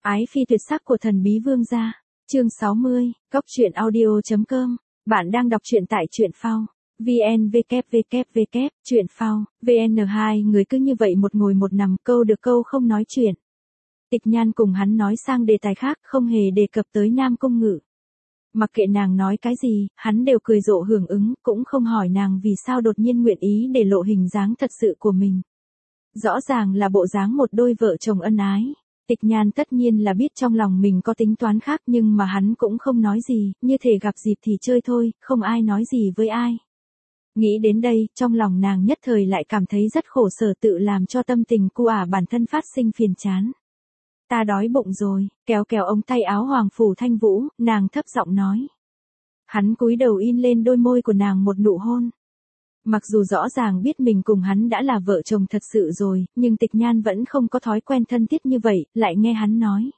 Ái phi tuyệt sắc của thần bí vương gia. Chương 60, coctruyện.audio.com. Bạn đang đọc truyện tại truyện phao. VN www. Truyện phao, VN. Hai người cứ như vậy một ngồi một nằm, câu được câu không nói chuyện. Tịch Nhan cùng hắn nói sang đề tài khác, không hề đề cập tới Nam Cung Ngự. Mặc kệ nàng nói cái gì, hắn đều cười rộ hưởng ứng, cũng không hỏi nàng vì sao đột nhiên nguyện ý để lộ hình dáng thật sự của mình. Rõ ràng là bộ dáng một đôi vợ chồng ân ái. Tịch Nhan tất nhiên là biết trong lòng mình có tính toán khác, nhưng mà hắn cũng không nói gì, như thể gặp dịp thì chơi thôi, không ai nói gì với ai. Nghĩ đến đây, trong lòng nàng nhất thời lại cảm thấy rất khổ sở, tự làm cho tâm tình cu bản thân phát sinh phiền chán. Ta đói bụng rồi, kéo kéo ống tay áo Hoàng Phủ Thanh Vũ, nàng thấp giọng nói. Hắn cúi đầu in lên đôi môi của nàng một nụ hôn. Mặc dù rõ ràng biết mình cùng hắn đã là vợ chồng thật sự rồi, nhưng Tịch Nhan vẫn không có thói quen thân thiết như vậy, lại nghe hắn nói.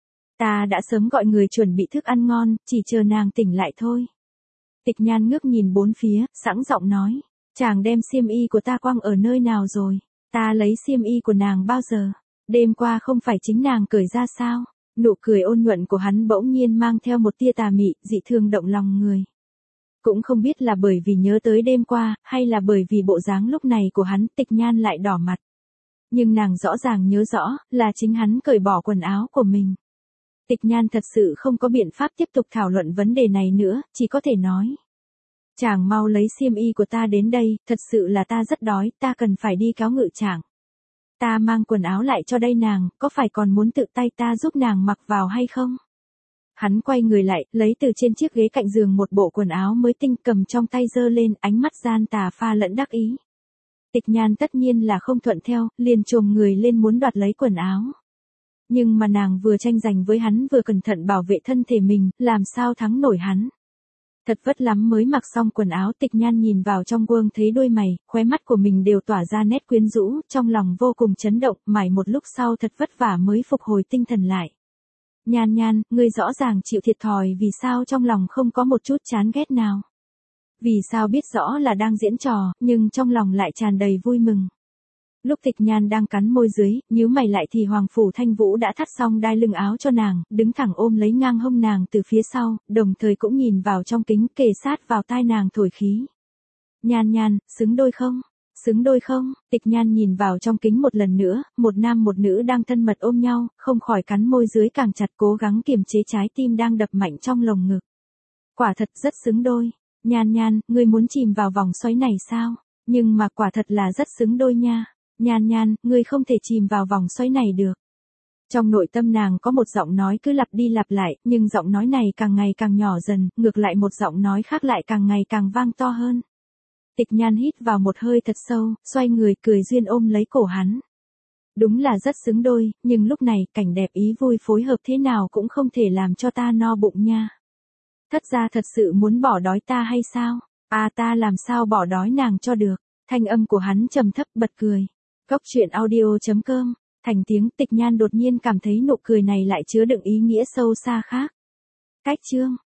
Ta đã sớm gọi người chuẩn bị thức ăn ngon, chỉ chờ nàng tỉnh lại thôi. Tịch Nhan ngước nhìn bốn phía, sẵn giọng nói. Chàng đem xiêm y của ta quăng ở nơi nào rồi? Ta lấy xiêm y của nàng bao giờ? Đêm qua không phải chính nàng cởi ra sao? Nụ cười ôn nhuận của hắn bỗng nhiên mang theo một tia tà mị, dị thương động lòng người. Cũng không biết là bởi vì nhớ tới đêm qua, hay là bởi vì bộ dáng lúc này của hắn, Tịch Nhan lại đỏ mặt. Nhưng nàng rõ ràng nhớ rõ, là chính hắn cởi bỏ quần áo của mình. Tịch Nhan thật sự không có biện pháp tiếp tục thảo luận vấn đề này nữa, chỉ có thể nói. Chàng mau lấy xiêm y của ta đến đây, thật sự là ta rất đói, ta cần phải đi cáo ngự chàng. Ta mang quần áo lại cho đây nàng, có phải còn muốn tự tay ta giúp nàng mặc vào hay không? Hắn quay người lại, lấy từ trên chiếc ghế cạnh giường một bộ quần áo mới tinh, cầm trong tay giơ lên, ánh mắt gian tà pha lẫn đắc ý. Tịch Nhan tất nhiên là không thuận theo, liền chồm người lên muốn đoạt lấy quần áo. Nhưng mà nàng vừa tranh giành với hắn vừa cẩn thận bảo vệ thân thể mình, làm sao thắng nổi hắn. Thật vất lắm mới mặc xong quần áo, Tịch Nhan nhìn vào trong gương thấy đôi mày, khóe mắt của mình đều tỏa ra nét quyến rũ, trong lòng vô cùng chấn động, mãi một lúc sau thật vất vả mới phục hồi tinh thần lại. Nhan Nhan, ngươi rõ ràng chịu thiệt thòi, vì sao trong lòng không có một chút chán ghét nào? Vì sao biết rõ là đang diễn trò, nhưng trong lòng lại tràn đầy vui mừng? Lúc Tịch Nhan đang cắn môi dưới, nhíu mày lại thì Hoàng Phủ Thanh Vũ đã thắt xong đai lưng áo cho nàng, đứng thẳng ôm lấy ngang hông nàng từ phía sau, đồng thời cũng nhìn vào trong kính, kề sát vào tai nàng thổi khí. Nhan Nhan, xứng đôi không? Xứng đôi không? Tịch Nhan nhìn vào trong kính một lần nữa, một nam một nữ đang thân mật ôm nhau, không khỏi cắn môi dưới càng chặt, cố gắng kiềm chế trái tim đang đập mạnh trong lồng ngực. Quả thật rất xứng đôi. Nhan Nhan, ngươi muốn chìm vào vòng xoáy này sao? Nhưng mà quả thật là rất xứng đôi nha. Nhan Nhan, ngươi không thể chìm vào vòng xoáy này được. Trong nội tâm nàng có một giọng nói cứ lặp đi lặp lại, nhưng giọng nói này càng ngày càng nhỏ dần, ngược lại một giọng nói khác lại càng ngày càng vang to hơn. Tịch Nhan hít vào một hơi thật sâu, xoay người cười duyên ôm lấy cổ hắn. Đúng là rất xứng đôi, nhưng lúc này cảnh đẹp ý vui phối hợp thế nào cũng không thể làm cho ta no bụng nha. Thất gia thật sự muốn bỏ đói ta hay sao? À, ta làm sao bỏ đói nàng cho được? Thanh âm của hắn trầm thấp, bật cười. Coctruyện.audio.com. Thành tiếng. Tịch Nhan đột nhiên cảm thấy nụ cười này lại chứa đựng ý nghĩa sâu xa khác. Cách chương.